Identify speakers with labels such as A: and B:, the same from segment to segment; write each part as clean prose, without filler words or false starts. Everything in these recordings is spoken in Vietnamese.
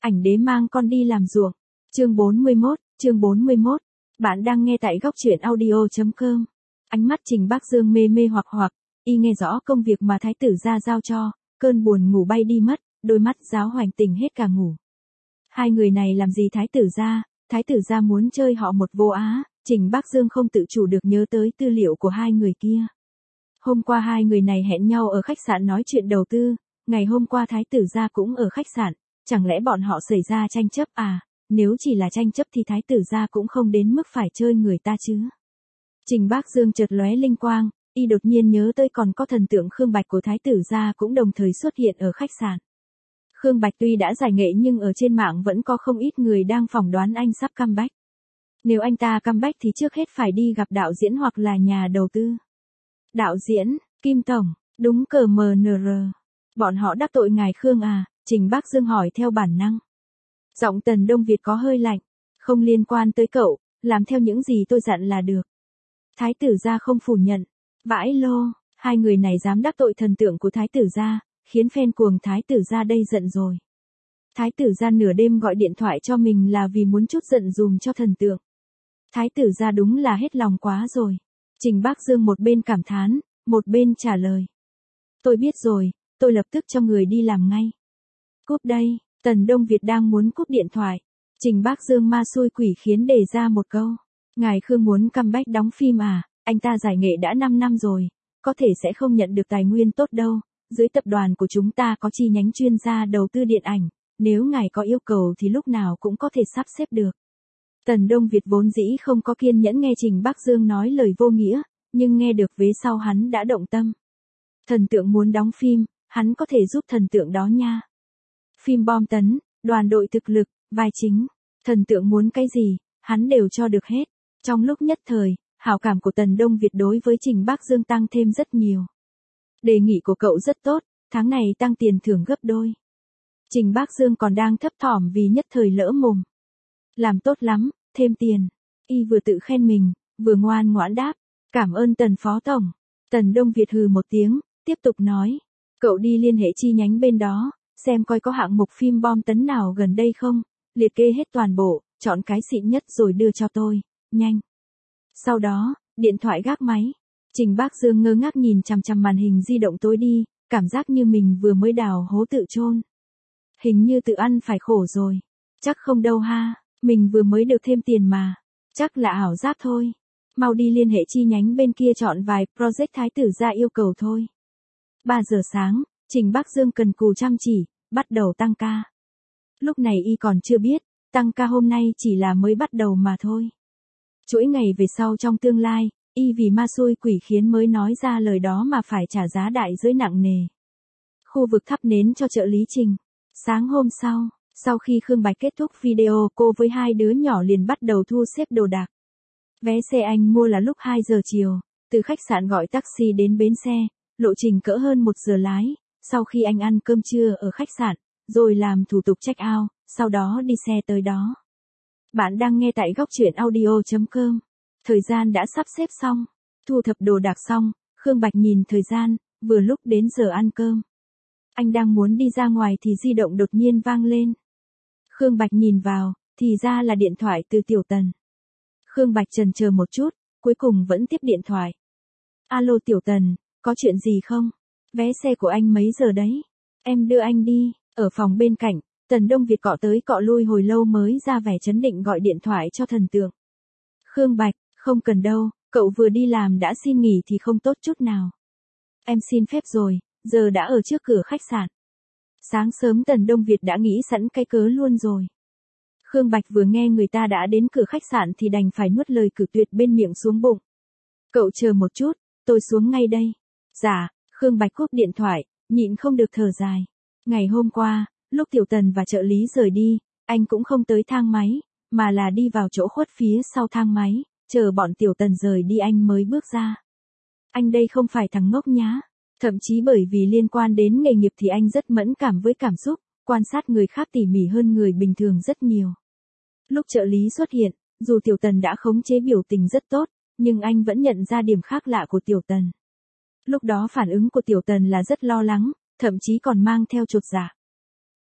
A: Ảnh đế mang con đi làm ruộng. Chương 41. Bạn đang nghe tại góc truyện audio.com. Ánh mắt Trình Bác Dương mê mê hoặc hoặc, y nghe rõ công việc mà thái tử gia giao cho, cơn buồn ngủ bay đi mất, đôi mắt giáo hoành tỉnh hết cả ngủ. Hai người này làm gì thái tử gia muốn chơi họ một vô á, Trình Bác Dương không tự chủ được nhớ tới tư liệu của hai người kia. Hôm qua hai người này hẹn nhau ở khách sạn nói chuyện đầu tư, ngày hôm qua thái tử gia cũng ở khách sạn, chẳng lẽ bọn họ xảy ra tranh chấp à, nếu chỉ là tranh chấp thì thái tử gia cũng không đến mức phải chơi người ta chứ. Trình Bác Dương chợt lóe linh quang, y đột nhiên nhớ tới còn có thần tượng Khương Bạch của thái tử gia cũng đồng thời xuất hiện ở khách sạn. Khương Bạch tuy đã giải nghệ nhưng ở trên mạng vẫn có không ít người đang phỏng đoán anh sắp comeback. Nếu anh ta comeback thì trước hết phải đi gặp đạo diễn hoặc là nhà đầu tư. Đạo diễn, Kim Tổng, đúng cờ MNR. Bọn họ đắc tội ngài Khương à, Trình Bác Dương hỏi theo bản năng. Giọng Tần Đông Việt có hơi lạnh, không liên quan tới cậu, làm theo những gì tôi dặn là được. Thái tử gia không phủ nhận, vãi lô, hai người này dám đắc tội thần tượng của thái tử gia, khiến fan cuồng thái tử gia đây giận rồi. Thái tử gia nửa đêm gọi điện thoại cho mình là vì muốn chút giận dùm cho thần tượng. Thái tử gia đúng là hết lòng quá rồi. Trình Bác Dương một bên cảm thán, một bên trả lời. Tôi biết rồi, tôi lập tức cho người đi làm ngay. Cúp đây, Tần Đông Việt đang muốn cúp điện thoại. Trình Bác Dương ma xui quỷ khiến đề ra một câu. Ngài Khương muốn comeback đóng phim à, anh ta giải nghệ đã 5 năm rồi, có thể sẽ không nhận được tài nguyên tốt đâu. Dưới tập đoàn của chúng ta có chi nhánh chuyên gia đầu tư điện ảnh, nếu ngài có yêu cầu thì lúc nào cũng có thể sắp xếp được. Tần Đông Việt vốn dĩ không có kiên nhẫn nghe Trình Bác Dương nói lời vô nghĩa, nhưng nghe được vế sau hắn đã động tâm. Thần tượng muốn đóng phim, hắn có thể giúp thần tượng đó nha. Phim bom tấn, đoàn đội thực lực, vai chính, thần tượng muốn cái gì, hắn đều cho được hết. Trong lúc nhất thời, hảo cảm của Tần Đông Việt đối với Trình Bác Dương tăng thêm rất nhiều. Đề nghị của cậu rất tốt, tháng này tăng tiền thưởng gấp đôi. Trình Bác Dương còn đang thấp thỏm vì nhất thời lỡ mồm. Làm tốt lắm, thêm tiền. Y vừa tự khen mình, vừa ngoan ngoãn đáp. Cảm ơn Tần Phó Tổng. Tần Đông Việt hừ một tiếng, tiếp tục nói. Cậu đi liên hệ chi nhánh bên đó, xem coi có hạng mục phim bom tấn nào gần đây không. Liệt kê hết toàn bộ, chọn cái xịn nhất rồi đưa cho tôi, nhanh. Sau đó, điện thoại gác máy. Trình Bác Dương ngơ ngác nhìn chằm chằm màn hình di động tối đi, cảm giác như mình vừa mới đào hố tự chôn. Hình như tự ăn phải khổ rồi. Chắc không đâu ha, mình vừa mới được thêm tiền mà. Chắc là ảo giác thôi. Mau đi liên hệ chi nhánh bên kia chọn vài project thái tử gia yêu cầu thôi. 3 giờ sáng, Trình Bác Dương cần cù chăm chỉ, bắt đầu tăng ca. Lúc này y còn chưa biết, tăng ca hôm nay chỉ là mới bắt đầu mà thôi. Chuỗi ngày về sau trong tương lai, y vì ma xui quỷ khiến mới nói ra lời đó mà phải trả giá đại giới nặng nề. Khu vực thắp nến cho trợ lý Trình. Sáng hôm sau khi Khương Bạch kết thúc video, cô với hai đứa nhỏ liền bắt đầu thu xếp đồ đạc. Vé xe anh mua là lúc 2 giờ chiều, từ khách sạn gọi taxi đến bến xe, lộ trình cỡ hơn 1 giờ lái, sau khi anh ăn cơm trưa ở khách sạn, rồi làm thủ tục check out, sau đó đi xe tới đó. Bạn đang nghe tại góc truyện audio.com. Thời gian đã sắp xếp xong, thu thập đồ đạc xong, Khương Bạch nhìn thời gian, vừa lúc đến giờ ăn cơm. Anh đang muốn đi ra ngoài thì di động đột nhiên vang lên. Khương Bạch nhìn vào, thì ra là điện thoại từ Tiểu Tần. Khương Bạch chần chờ một chút, cuối cùng vẫn tiếp điện thoại. Alo Tiểu Tần, có chuyện gì không? Vé xe của anh mấy giờ đấy? Em đưa anh đi. Ở phòng bên cạnh, Tần Đông Việt cọ tới cọ lui hồi lâu mới ra vẻ trấn định gọi điện thoại cho thần tượng. Khương Bạch, không cần đâu, cậu vừa đi làm đã xin nghỉ thì không tốt chút nào. Em xin phép rồi, giờ đã ở trước cửa khách sạn. Sáng sớm Tần Đông Việt đã nghĩ sẵn cái cớ luôn rồi. Khương Bạch vừa nghe người ta đã đến cửa khách sạn thì đành phải nuốt lời cự tuyệt bên miệng xuống bụng. Cậu chờ một chút, tôi xuống ngay đây. Dạ, Khương Bạch cúp điện thoại, nhịn không được thở dài. Ngày hôm qua, lúc Tiểu Tần và trợ lý rời đi, anh cũng không tới thang máy, mà là đi vào chỗ khuất phía sau thang máy, chờ bọn Tiểu Tần rời đi anh mới bước ra. Anh đây không phải thằng ngốc nhá. Thậm chí bởi vì liên quan đến nghề nghiệp thì anh rất mẫn cảm với cảm xúc, quan sát người khác tỉ mỉ hơn người bình thường rất nhiều. Lúc trợ lý xuất hiện, dù Tiểu Tần đã khống chế biểu tình rất tốt, nhưng anh vẫn nhận ra điểm khác lạ của Tiểu Tần. Lúc đó phản ứng của Tiểu Tần là rất lo lắng, thậm chí còn mang theo chột dạ.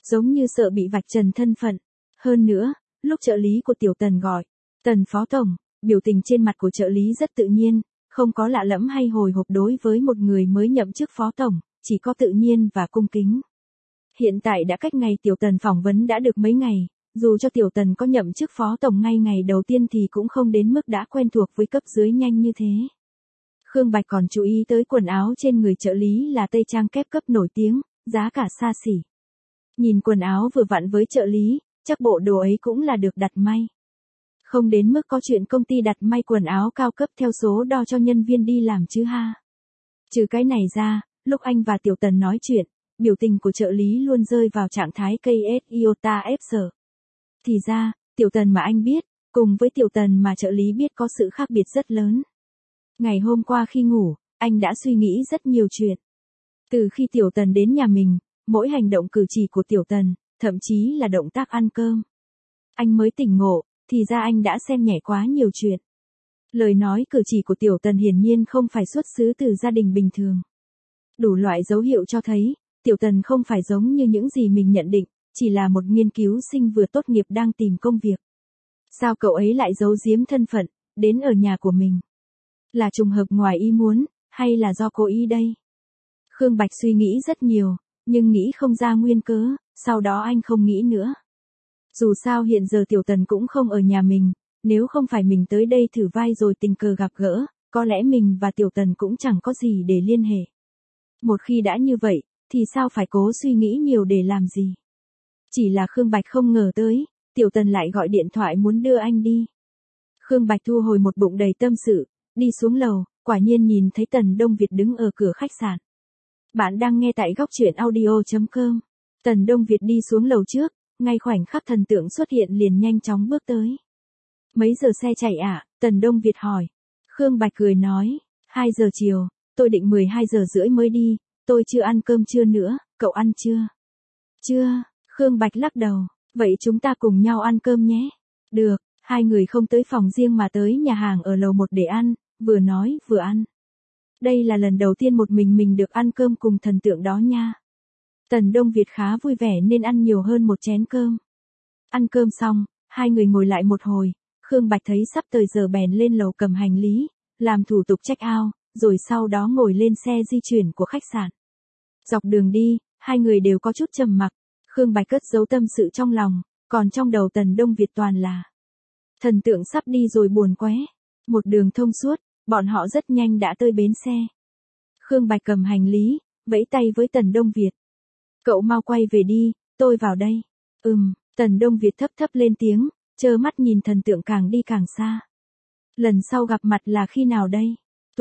A: giống như sợ bị vạch trần thân phận. Hơn nữa, lúc trợ lý của Tiểu Tần gọi, Tần Phó Tổng, biểu tình trên mặt của trợ lý rất tự nhiên, không có lạ lẫm hay hồi hộp đối với một người mới nhậm chức Phó Tổng, chỉ có tự nhiên và cung kính. Hiện tại đã cách ngày Tiểu Tần phỏng vấn đã được mấy ngày, dù cho Tiểu Tần có nhậm chức Phó Tổng ngay ngày đầu tiên thì cũng không đến mức đã quen thuộc với cấp dưới nhanh như thế. Khương Bạch còn chú ý tới quần áo trên người trợ lý là tây trang kép cấp nổi tiếng, giá cả xa xỉ. Nhìn quần áo vừa vặn với trợ lý, chắc bộ đồ ấy cũng là được đặt may. Không đến mức có chuyện công ty đặt may quần áo cao cấp theo số đo cho nhân viên đi làm chứ ha. Trừ cái này ra, lúc anh và Tiểu Tần nói chuyện, biểu tình của trợ lý luôn rơi vào trạng thái KS iota ép sở. Thì ra, Tiểu Tần mà anh biết, cùng với Tiểu Tần mà trợ lý biết có sự khác biệt rất lớn. Ngày hôm qua khi ngủ, anh đã suy nghĩ rất nhiều chuyện. Từ khi Tiểu Tần đến nhà mình, mỗi hành động cử chỉ của Tiểu Tần, thậm chí là động tác ăn cơm. Anh mới tỉnh ngộ, thì ra anh đã xem nhẹ quá nhiều chuyện. Lời nói cử chỉ của Tiểu Tần hiển nhiên không phải xuất xứ từ gia đình bình thường. Đủ loại dấu hiệu cho thấy, Tiểu Tần không phải giống như những gì mình nhận định, chỉ là một nghiên cứu sinh vừa tốt nghiệp đang tìm công việc. Sao cậu ấy lại giấu giếm thân phận, đến ở nhà của mình? Là trùng hợp ngoài ý muốn, hay là do cố ý đây? Khương Bạch suy nghĩ rất nhiều, nhưng nghĩ không ra nguyên cớ, sau đó anh không nghĩ nữa. Dù sao hiện giờ Tiểu Tần cũng không ở nhà mình, nếu không phải mình tới đây thử vai rồi tình cờ gặp gỡ, có lẽ mình và Tiểu Tần cũng chẳng có gì để liên hệ. Một khi đã như vậy, thì sao phải cố suy nghĩ nhiều để làm gì? Chỉ là Khương Bạch không ngờ tới, Tiểu Tần lại gọi điện thoại muốn đưa anh đi. Khương Bạch thu hồi một bụng đầy tâm sự, đi xuống lầu, quả nhiên nhìn thấy Tần Đông Việt đứng ở cửa khách sạn. Bạn đang nghe tại góc truyện audio.com. Tần Đông Việt đi xuống lầu trước, ngay khoảnh khắc thần tượng xuất hiện liền nhanh chóng bước tới. Mấy giờ xe chạy ạ? Tần Đông Việt hỏi. Khương Bạch cười nói, 2 giờ chiều, tôi định 12 giờ rưỡi mới đi, tôi chưa ăn cơm trưa nữa, cậu ăn chưa? Chưa, Khương Bạch lắc đầu, vậy chúng ta cùng nhau ăn cơm nhé. Được, hai người không tới phòng riêng mà tới nhà hàng ở lầu 1 để ăn, vừa nói vừa ăn. Đây là lần đầu tiên một mình được ăn cơm cùng thần tượng đó nha. Tần Đông Việt khá vui vẻ nên ăn nhiều hơn một chén cơm. Ăn cơm xong, hai người ngồi lại một hồi, Khương Bạch thấy sắp tới giờ bèn lên lầu cầm hành lý, làm thủ tục check out, rồi sau đó ngồi lên xe di chuyển của khách sạn. Dọc đường đi, hai người đều có chút trầm mặc, Khương Bạch cất giấu tâm sự trong lòng, còn trong đầu Tần Đông Việt toàn là thần tượng sắp đi rồi buồn quá. Một đường thông suốt, bọn họ rất nhanh đã tới bến xe. Khương Bạch cầm hành lý, vẫy tay với Tần Đông Việt. Cậu mau quay về đi, tôi vào đây. Tần Đông Việt thấp thấp lên tiếng, trơ mắt nhìn thần tượng càng đi càng xa. Lần sau gặp mặt là khi nào đây?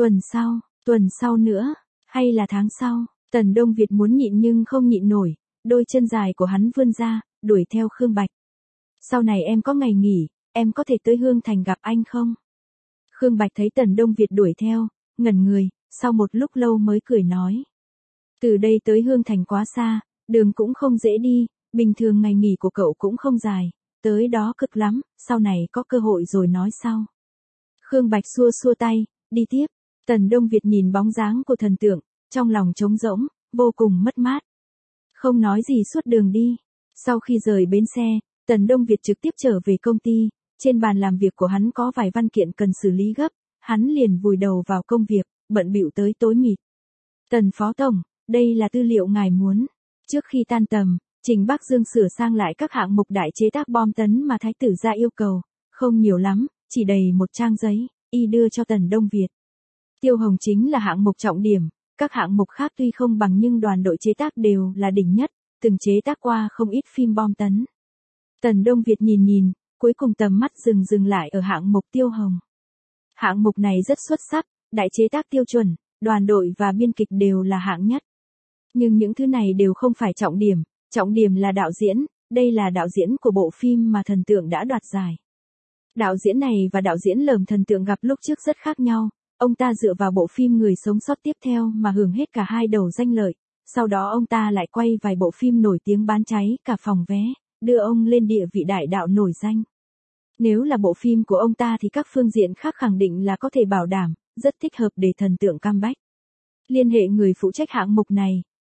A: Tuần sau nữa, hay là tháng sau? Tần Đông Việt muốn nhịn nhưng không nhịn nổi, đôi chân dài của hắn vươn ra, đuổi theo Khương Bạch. Sau này em có ngày nghỉ, em có thể tới Hương Thành gặp anh không? Khương Bạch thấy Tần Đông Việt đuổi theo, ngẩn người, sau một lúc lâu mới cười nói. Từ đây tới Hương Thành quá xa, đường cũng không dễ đi, bình thường ngày nghỉ của cậu cũng không dài, tới đó cực lắm, sau này có cơ hội rồi nói sau. Khương Bạch xua xua tay, đi tiếp. Tần Đông Việt nhìn bóng dáng của thần tượng, trong lòng trống rỗng, vô cùng mất mát. Không nói gì suốt đường đi. Sau khi rời bến xe, Tần Đông Việt trực tiếp trở về công ty, trên bàn làm việc của hắn có vài văn kiện cần xử lý gấp, hắn liền vùi đầu vào công việc, bận bịu tới tối mịt. Tần Phó Tổng, đây là tư liệu ngài muốn. Trước khi tan tầm, Trình Bắc Dương sửa sang lại các hạng mục đại chế tác bom tấn mà Thái tử ra yêu cầu, không nhiều lắm, chỉ đầy một trang giấy, y đưa cho Tần Đông Việt. Tiêu hồng chính là hạng mục trọng điểm, các hạng mục khác tuy không bằng nhưng đoàn đội chế tác đều là đỉnh nhất, từng chế tác qua không ít phim bom tấn. Tần Đông Việt nhìn, cuối cùng tầm mắt dừng lại ở hạng mục tiêu hồng. Hạng mục này rất xuất sắc, đại chế tác tiêu chuẩn, đoàn đội và biên kịch đều là hạng nhất. Nhưng những thứ này đều không phải trọng điểm là đạo diễn, đây là đạo diễn của bộ phim mà thần tượng đã đoạt giải. Đạo diễn này và đạo diễn lởm thần tượng gặp lúc trước rất khác nhau, ông ta dựa vào bộ phim Người sống sót tiếp theo mà hưởng hết cả hai đầu danh lợi, sau đó ông ta lại quay vài bộ phim nổi tiếng bán cháy cả phòng vé, đưa ông lên địa vị đại đạo nổi danh. Nếu là bộ phim của ông ta thì các phương diện khác khẳng định là có thể bảo đảm, rất thích hợp để thần tượng comeback. Liên hệ người phụ trách hạng mục này,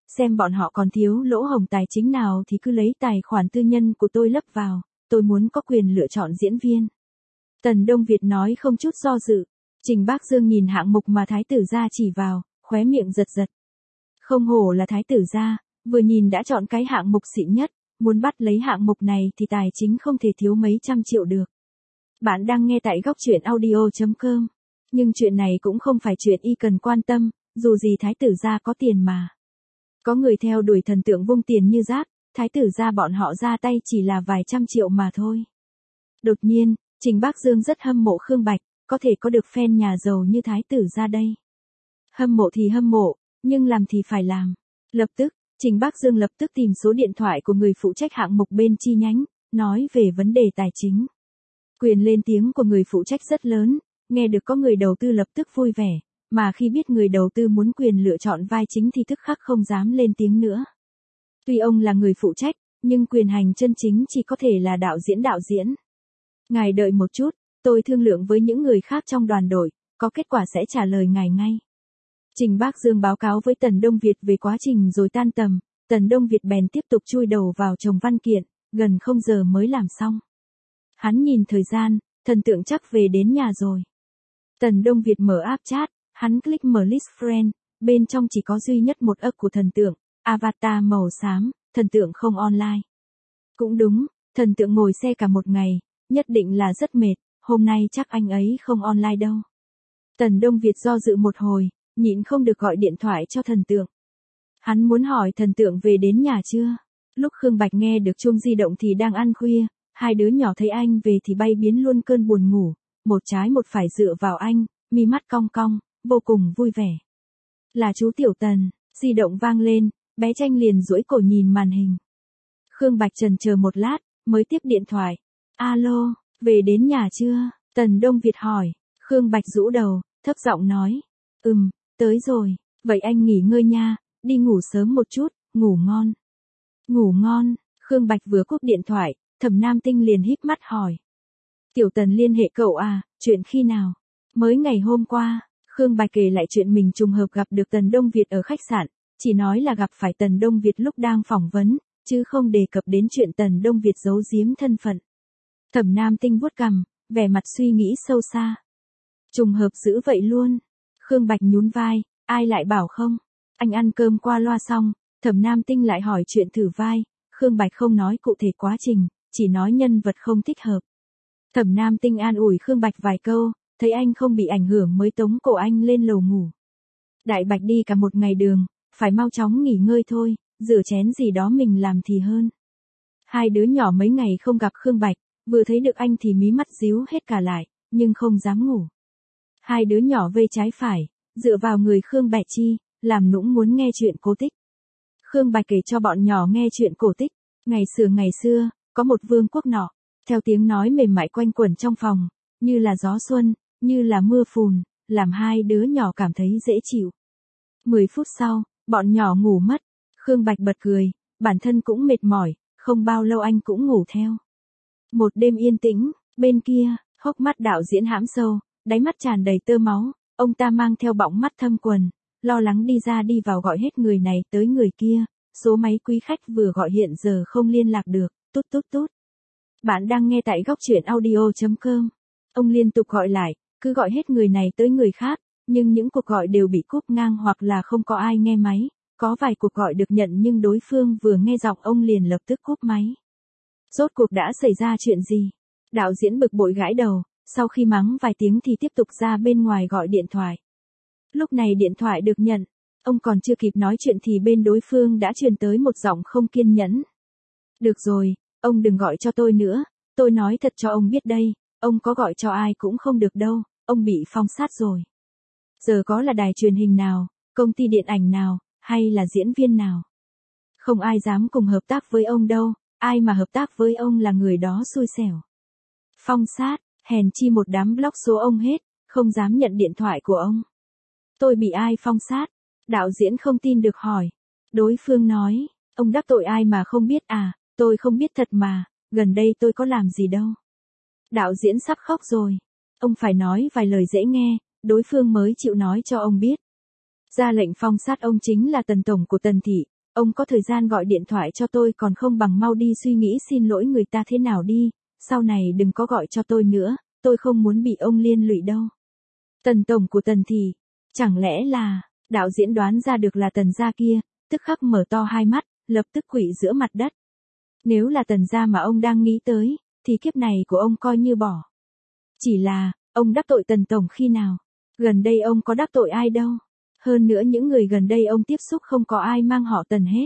A: xem bọn họ còn thiếu lỗ hổng tài chính nào thì cứ lấy tài khoản tư nhân của tôi lấp vào, tôi muốn có quyền lựa chọn diễn viên. Tần Đông Việt nói không chút do dự. Trình Bác Dương nhìn hạng mục mà thái tử gia chỉ vào, khóe miệng giật giật. Không hổ là thái tử gia, vừa nhìn đã chọn cái hạng mục xịn nhất, muốn bắt lấy hạng mục này thì tài chính không thể thiếu mấy trăm triệu được. Bạn đang nghe tại góc truyện audio.com. Nhưng chuyện này cũng không phải chuyện y cần quan tâm, dù gì thái tử gia có tiền mà. Có người theo đuổi thần tượng vung tiền như rác, thái tử gia bọn họ ra tay chỉ là vài trăm triệu mà thôi. Đột nhiên, Trình Bác Dương rất hâm mộ Khương Bạch, có thể có được fan nhà giàu như thái tử gia đây. Hâm mộ thì hâm mộ, nhưng làm thì phải làm. Lập tức, Trình Bác Dương lập tức tìm số điện thoại của người phụ trách hạng mục bên chi nhánh, nói về vấn đề tài chính. Quyền lên tiếng của người phụ trách rất lớn, nghe được có người đầu tư lập tức vui vẻ, mà khi biết người đầu tư muốn quyền lựa chọn vai chính thì tức khắc không dám lên tiếng nữa. Tuy ông là người phụ trách, nhưng quyền hành chân chính chỉ có thể là đạo diễn. Ngài đợi một chút, tôi thương lượng với những người khác trong đoàn đội, có kết quả sẽ trả lời ngài ngay. Trình Bác Dương báo cáo với Tần Đông Việt về quá trình rồi tan tầm, Tần Đông Việt bèn tiếp tục chui đầu vào chồng văn kiện, gần 0 giờ mới làm xong. Hắn nhìn thời gian, thần tượng chắc về đến nhà rồi. Tần Đông Việt mở app chat, hắn click mở list friend, bên trong chỉ có duy nhất một ức của thần tượng, avatar màu xám, thần tượng không online. Cũng đúng, thần tượng ngồi xe cả một ngày, nhất định là rất mệt, hôm nay chắc anh ấy không online đâu. Tần Đông Việt do dự một hồi, nhịn không được gọi điện thoại cho thần tượng. Hắn muốn hỏi thần tượng về đến nhà chưa. Lúc Khương Bạch nghe được chuông di động thì đang ăn khuya, hai đứa nhỏ thấy anh về thì bay biến luôn cơn buồn ngủ, một trái một phải dựa vào anh, mi mắt cong cong, vô cùng vui vẻ. Là chú Tiểu Tần, di động vang lên, bé Tranh liền duỗi cổ nhìn màn hình. Khương Bạch chần chờ một lát, mới tiếp điện thoại. Alo, về đến nhà chưa? Tần Đông Việt hỏi. Khương Bạch rũ đầu, thấp giọng nói. Tới rồi, vậy anh nghỉ ngơi nha, đi ngủ sớm một chút, ngủ ngon. Ngủ ngon, Khương Bạch vừa cúp điện thoại, Thẩm Nam Tinh liền híp mắt hỏi. Tiểu Tần liên hệ cậu à, chuyện khi nào? Mới ngày hôm qua, Khương Bạch kể lại chuyện mình trùng hợp gặp được Tần Đông Việt ở khách sạn, chỉ nói là gặp phải Tần Đông Việt lúc đang phỏng vấn, chứ không đề cập đến chuyện Tần Đông Việt giấu giếm thân phận. Thẩm Nam Tinh vuốt cằm, vẻ mặt suy nghĩ sâu xa. Trùng hợp dữ vậy luôn. Khương Bạch nhún vai, ai lại bảo không? Anh ăn cơm qua loa xong, Thẩm Nam Tinh lại hỏi chuyện thử vai, Khương Bạch không nói cụ thể quá trình, chỉ nói nhân vật không thích hợp. Thẩm Nam Tinh an ủi Khương Bạch vài câu, thấy anh không bị ảnh hưởng mới tống cổ anh lên lầu ngủ. Đại Bạch đi cả một ngày đường, phải mau chóng nghỉ ngơi thôi, rửa chén gì đó mình làm thì hơn. Hai đứa nhỏ mấy ngày không gặp Khương Bạch, vừa thấy được anh thì mí mắt díu hết cả lại, nhưng không dám ngủ. Hai đứa nhỏ vây trái phải, dựa vào người Khương Bạch Chi, làm nũng muốn nghe chuyện cổ tích. Khương Bạch kể cho bọn nhỏ nghe chuyện cổ tích. Ngày xưa, có một vương quốc nọ, theo tiếng nói mềm mại quanh quẩn trong phòng, như là gió xuân, như là mưa phùn, làm hai đứa nhỏ cảm thấy dễ chịu. 10 phút sau, bọn nhỏ ngủ mất. Khương Bạch bật cười, bản thân cũng mệt mỏi, không bao lâu anh cũng ngủ theo. Một đêm yên tĩnh, bên kia, hốc mắt đạo diễn hãm sâu, đáy mắt tràn đầy tơ máu, ông ta mang theo bọng mắt thâm quần, lo lắng đi ra đi vào gọi hết người này tới người kia, số máy quý khách vừa gọi hiện giờ không liên lạc được, tút tút tút. Bạn đang nghe tại góc truyện audio.com. Ông liên tục gọi lại, cứ gọi hết người này tới người khác, nhưng những cuộc gọi đều bị cúp ngang hoặc là không có ai nghe máy, có vài cuộc gọi được nhận nhưng đối phương vừa nghe giọng ông liền lập tức cúp máy. Rốt cuộc đã xảy ra chuyện gì? Đạo diễn bực bội gãi đầu, sau khi mắng vài tiếng thì tiếp tục ra bên ngoài gọi điện thoại. Lúc này điện thoại được nhận, ông còn chưa kịp nói chuyện thì bên đối phương đã truyền tới một giọng không kiên nhẫn. Được rồi, ông đừng gọi cho tôi nữa, tôi nói thật cho ông biết đây, ông có gọi cho ai cũng không được đâu, ông bị phong sát rồi. Giờ có là đài truyền hình nào, công ty điện ảnh nào, hay là diễn viên nào. Không ai dám cùng hợp tác với ông đâu, ai mà hợp tác với ông là người đó xui xẻo. Phong sát, hèn chi một đám block số ông hết, không dám nhận điện thoại của ông. Tôi bị ai phong sát? Đạo diễn không tin được hỏi. Đối phương nói, ông đắc tội ai mà không biết à, tôi không biết thật mà, gần đây tôi có làm gì đâu. Đạo diễn sắp khóc rồi. Ông phải nói vài lời dễ nghe, đối phương mới chịu nói cho ông biết. Ra lệnh phong sát ông chính là Tần tổng của Tần thị, Ông có thời gian gọi điện thoại cho tôi còn không bằng mau đi suy nghĩ xin lỗi người ta thế nào đi, sau này đừng có gọi cho tôi nữa, tôi không muốn bị ông liên lụy đâu. Tần tổng của Tần thị, chẳng lẽ là, đạo diễn đoán ra được là Tần gia kia, tức khắc mở to hai mắt, lập tức quỵ giữa mặt đất. Nếu là Tần gia mà ông đang nghĩ tới, thì kiếp này của ông coi như bỏ. Chỉ là, ông đắc tội Tần tổng khi nào? Gần đây ông có đắc tội ai đâu. Hơn nữa những người gần đây ông tiếp xúc không có ai mang họ Tần hết.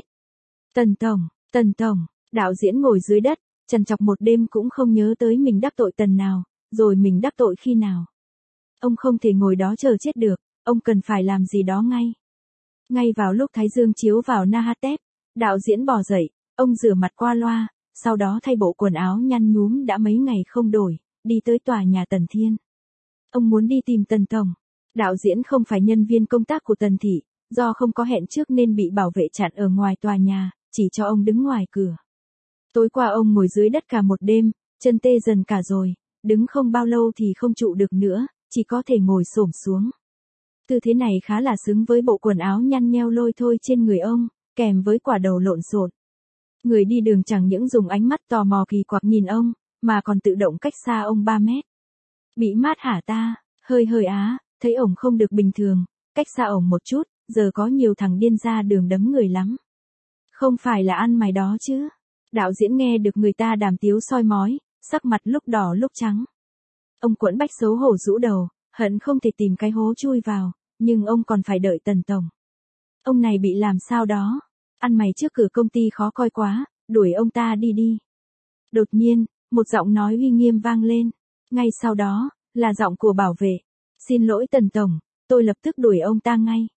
A: Tần tổng, đạo diễn ngồi dưới đất, trằn trọc một đêm cũng không nhớ tới mình đắc tội Tần nào, rồi mình đắc tội khi nào. Ông không thể ngồi đó chờ chết được, ông cần phải làm gì đó ngay. Ngay vào lúc thái dương chiếu vào Nahatep, đạo diễn bò dậy, ông rửa mặt qua loa, sau đó thay bộ quần áo nhăn nhúm đã mấy ngày không đổi, đi tới tòa nhà Tần Thiên. Ông muốn đi tìm Tần tổng. Đạo diễn không phải nhân viên công tác của Tần thị, do không có hẹn trước nên bị bảo vệ chặn ở ngoài tòa nhà, chỉ cho ông đứng ngoài cửa. Tối qua ông ngồi dưới đất cả một đêm, chân tê dần cả rồi, đứng không bao lâu thì không trụ được nữa, chỉ có thể ngồi xổm xuống. Tư thế này khá là xứng với bộ quần áo nhăn nheo lôi thôi trên người ông, kèm với quả đầu lộn xộn. Người đi đường chẳng những dùng ánh mắt tò mò kỳ quặc nhìn ông, mà còn tự động cách xa ông 3 mét. Bị mát hả ta, hơi á, thấy ổng không được bình thường, cách xa ổng một chút, giờ có nhiều thằng điên ra đường đấm người lắm. Không phải là ăn mày đó chứ. Đạo diễn nghe được người ta đàm tiếu soi mói, sắc mặt lúc đỏ lúc trắng. Ông Quẫn Bách xấu hổ rũ đầu, hận không thể tìm cái hố chui vào, nhưng ông còn phải đợi Tần tổng. Ông này bị làm sao đó, ăn mày trước cửa công ty khó coi quá, đuổi ông ta đi đi. Đột nhiên, một giọng nói uy nghiêm vang lên, ngay sau đó, là giọng của bảo vệ. Xin lỗi Tần tổng, tôi lập tức đuổi ông ta ngay.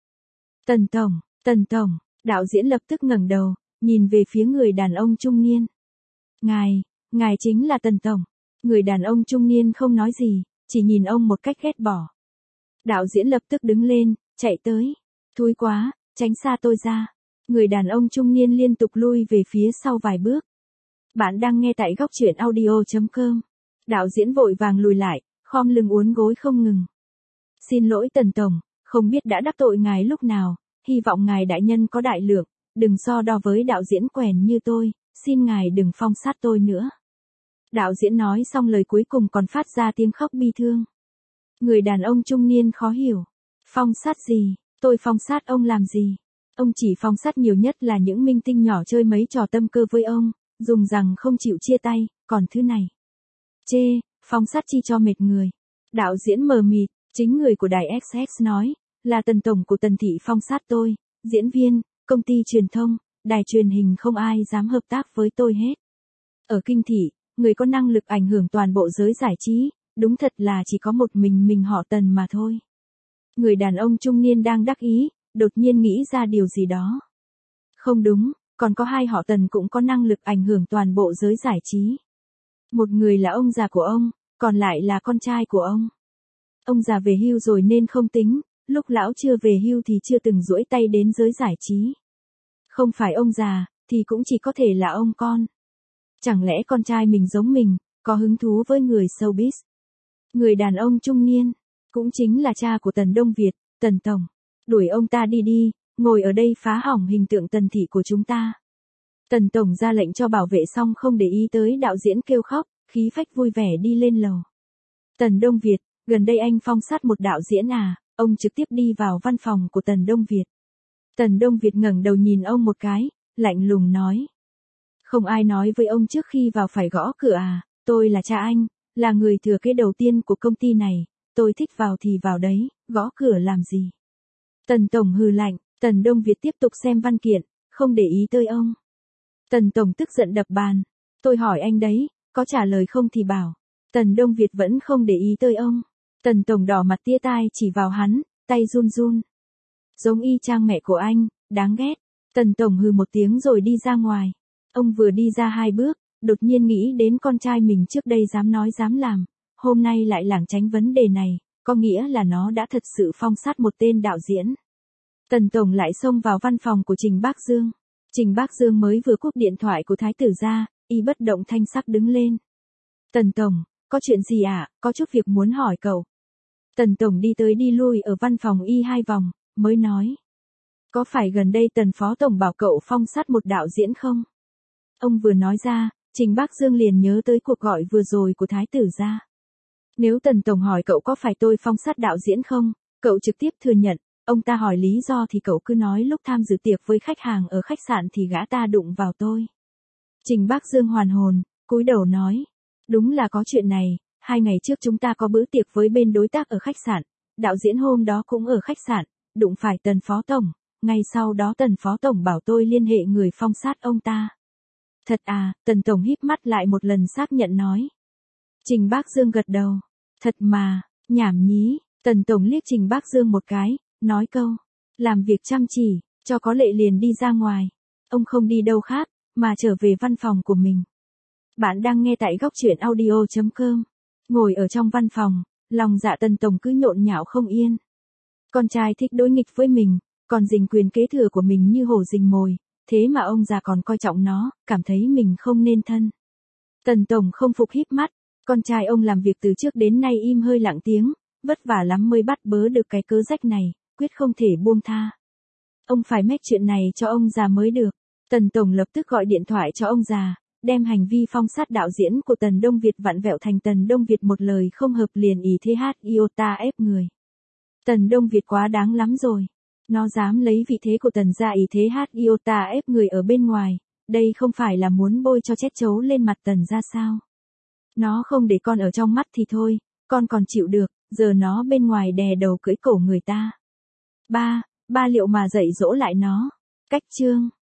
A: Tần tổng, đạo diễn lập tức ngẩng đầu, nhìn về phía người đàn ông trung niên. Ngài chính là Tần tổng. Người đàn ông trung niên không nói gì, chỉ nhìn ông một cách ghét bỏ. Đạo diễn lập tức đứng lên, chạy tới. Thúi quá, tránh xa tôi ra. Người đàn ông trung niên liên tục lui về phía sau vài bước. Bạn đang nghe tại góc truyện audio.com. Đạo diễn vội vàng lùi lại, khom lưng uốn gối không ngừng. Xin lỗi Tần tổng, không biết đã đắc tội ngài lúc nào, hy vọng ngài đại nhân có đại lượng, đừng so đo với đạo diễn quèn như tôi, xin ngài đừng phong sát tôi nữa. Đạo diễn nói xong lời cuối cùng còn phát ra tiếng khóc bi thương. Người đàn ông trung niên khó hiểu. Phong sát gì, tôi phong sát ông làm gì? Ông chỉ phong sát nhiều nhất là những minh tinh nhỏ chơi mấy trò tâm cơ với ông, dùng rằng không chịu chia tay, còn thứ này. Chê, phong sát chi cho mệt người. Đạo diễn mờ mịt, chính người của đài XX nói, là Tần tổng của Tần thị phong sát tôi, diễn viên, công ty truyền thông, đài truyền hình không ai dám hợp tác với tôi hết. Ở kinh thị, người có năng lực ảnh hưởng toàn bộ giới giải trí, đúng thật là chỉ có một mình họ Tần mà thôi. Người đàn ông trung niên đang đắc ý, đột nhiên nghĩ ra điều gì đó. Không đúng, còn có hai họ Tần cũng có năng lực ảnh hưởng toàn bộ giới giải trí. Một người là ông già của ông, còn lại là con trai của ông. Ông già về hưu rồi nên không tính, lúc lão chưa về hưu thì chưa từng duỗi tay đến giới giải trí. Không phải ông già, thì cũng chỉ có thể là ông con. Chẳng lẽ con trai mình giống mình, có hứng thú với người showbiz? Người đàn ông trung niên, cũng chính là cha của Tần Đông Việt, Tần tổng. Đuổi ông ta đi đi, ngồi ở đây phá hỏng hình tượng Tần thị của chúng ta. Tần tổng ra lệnh cho bảo vệ xong không để ý tới đạo diễn kêu khóc, khí phách vui vẻ đi lên lầu. Tần Đông Việt, gần đây anh phong sát một đạo diễn à? Ông trực tiếp đi vào văn phòng của Tần Đông Việt. Tần Đông Việt ngẩng đầu nhìn ông một cái, lạnh lùng nói. Không ai nói với ông trước khi vào phải gõ cửa à, tôi là cha anh, là người thừa kế đầu tiên của công ty này, tôi thích vào thì vào đấy, gõ cửa làm gì. Tần tổng hừ lạnh, Tần Đông Việt tiếp tục xem văn kiện, không để ý tới ông. Tần tổng tức giận đập bàn, tôi hỏi anh đấy, có trả lời không thì bảo. Tần Đông Việt vẫn không để ý tới ông. Tần tổng đỏ mặt tia tai chỉ vào hắn, tay run run. Giống y chang mẹ của anh, đáng ghét. Tần tổng hừ một tiếng rồi đi ra ngoài. Ông vừa đi ra 2 bước, đột nhiên nghĩ đến con trai mình trước đây dám nói dám làm, hôm nay lại lảng tránh vấn đề này, có nghĩa là nó đã thật sự phong sát một tên đạo diễn. Tần tổng lại xông vào văn phòng của Trình Bác Dương. Trình Bác Dương mới vừa cúp điện thoại của thái tử ra, y bất động thanh sắc đứng lên. Tần tổng, có chuyện gì ạ? Có chút việc muốn hỏi cậu. Tần tổng đi tới đi lui ở văn phòng y 2 vòng, mới nói. Có phải gần đây Tần Phó Tổng bảo cậu phong sát một đạo diễn không? Ông vừa nói ra, Trình Bác Dương liền nhớ tới cuộc gọi vừa rồi của Thái tử gia. Nếu Tần Tổng hỏi cậu có phải tôi phong sát đạo diễn không, cậu trực tiếp thừa nhận, ông ta hỏi lý do thì cậu cứ nói lúc tham dự tiệc với khách hàng ở khách sạn thì gã ta đụng vào tôi. Trình Bác Dương hoàn hồn, cúi đầu nói, đúng là có chuyện này, 2 ngày trước chúng ta có bữa tiệc với bên đối tác ở khách sạn, đạo diễn hôm đó cũng ở khách sạn, đụng phải Tần Phó Tổng, ngay sau đó Tần Phó Tổng bảo tôi liên hệ người phong sát ông ta. Thật à, Tần Tổng híp mắt lại một lần xác nhận nói. Trình Bác Dương gật đầu, thật mà, nhảm nhí, Tần Tổng liếc Trình Bác Dương một cái, nói câu, làm việc chăm chỉ, cho có lệ liền đi ra ngoài. Ông không đi đâu khác, mà trở về văn phòng của mình. Bạn đang nghe tại góc truyện audio.com. Ngồi ở trong văn phòng, lòng dạ Tần Tổng cứ nhộn nhạo không yên. Con trai thích đối nghịch với mình, còn giành quyền kế thừa của mình như hổ rình mồi, thế mà ông già còn coi trọng nó, cảm thấy mình không nên thân. Tần Tổng không phục híp mắt, con trai ông làm việc từ trước đến nay im hơi lặng tiếng, vất vả lắm mới bắt bớ được cái cớ rách này, quyết không thể buông tha. Ông phải mách chuyện này cho ông già mới được. Tần Tổng lập tức gọi điện thoại cho ông già, đem hành vi phong sát đạo diễn của Tần Đông Việt vặn vẹo thành Tần Đông Việt một lời không hợp liền ý thế hát iota ép người. Tần Đông Việt quá đáng lắm rồi. Nó dám lấy vị thế của Tần gia ý thế hát iota ép người ở bên ngoài, đây không phải là muốn bôi cho chết chấu lên mặt Tần gia sao? Nó không để con ở trong mắt thì thôi, con còn chịu được, giờ nó bên ngoài đè đầu cưỡi cổ người ta. Ba liệu mà dạy dỗ lại nó. Cách chương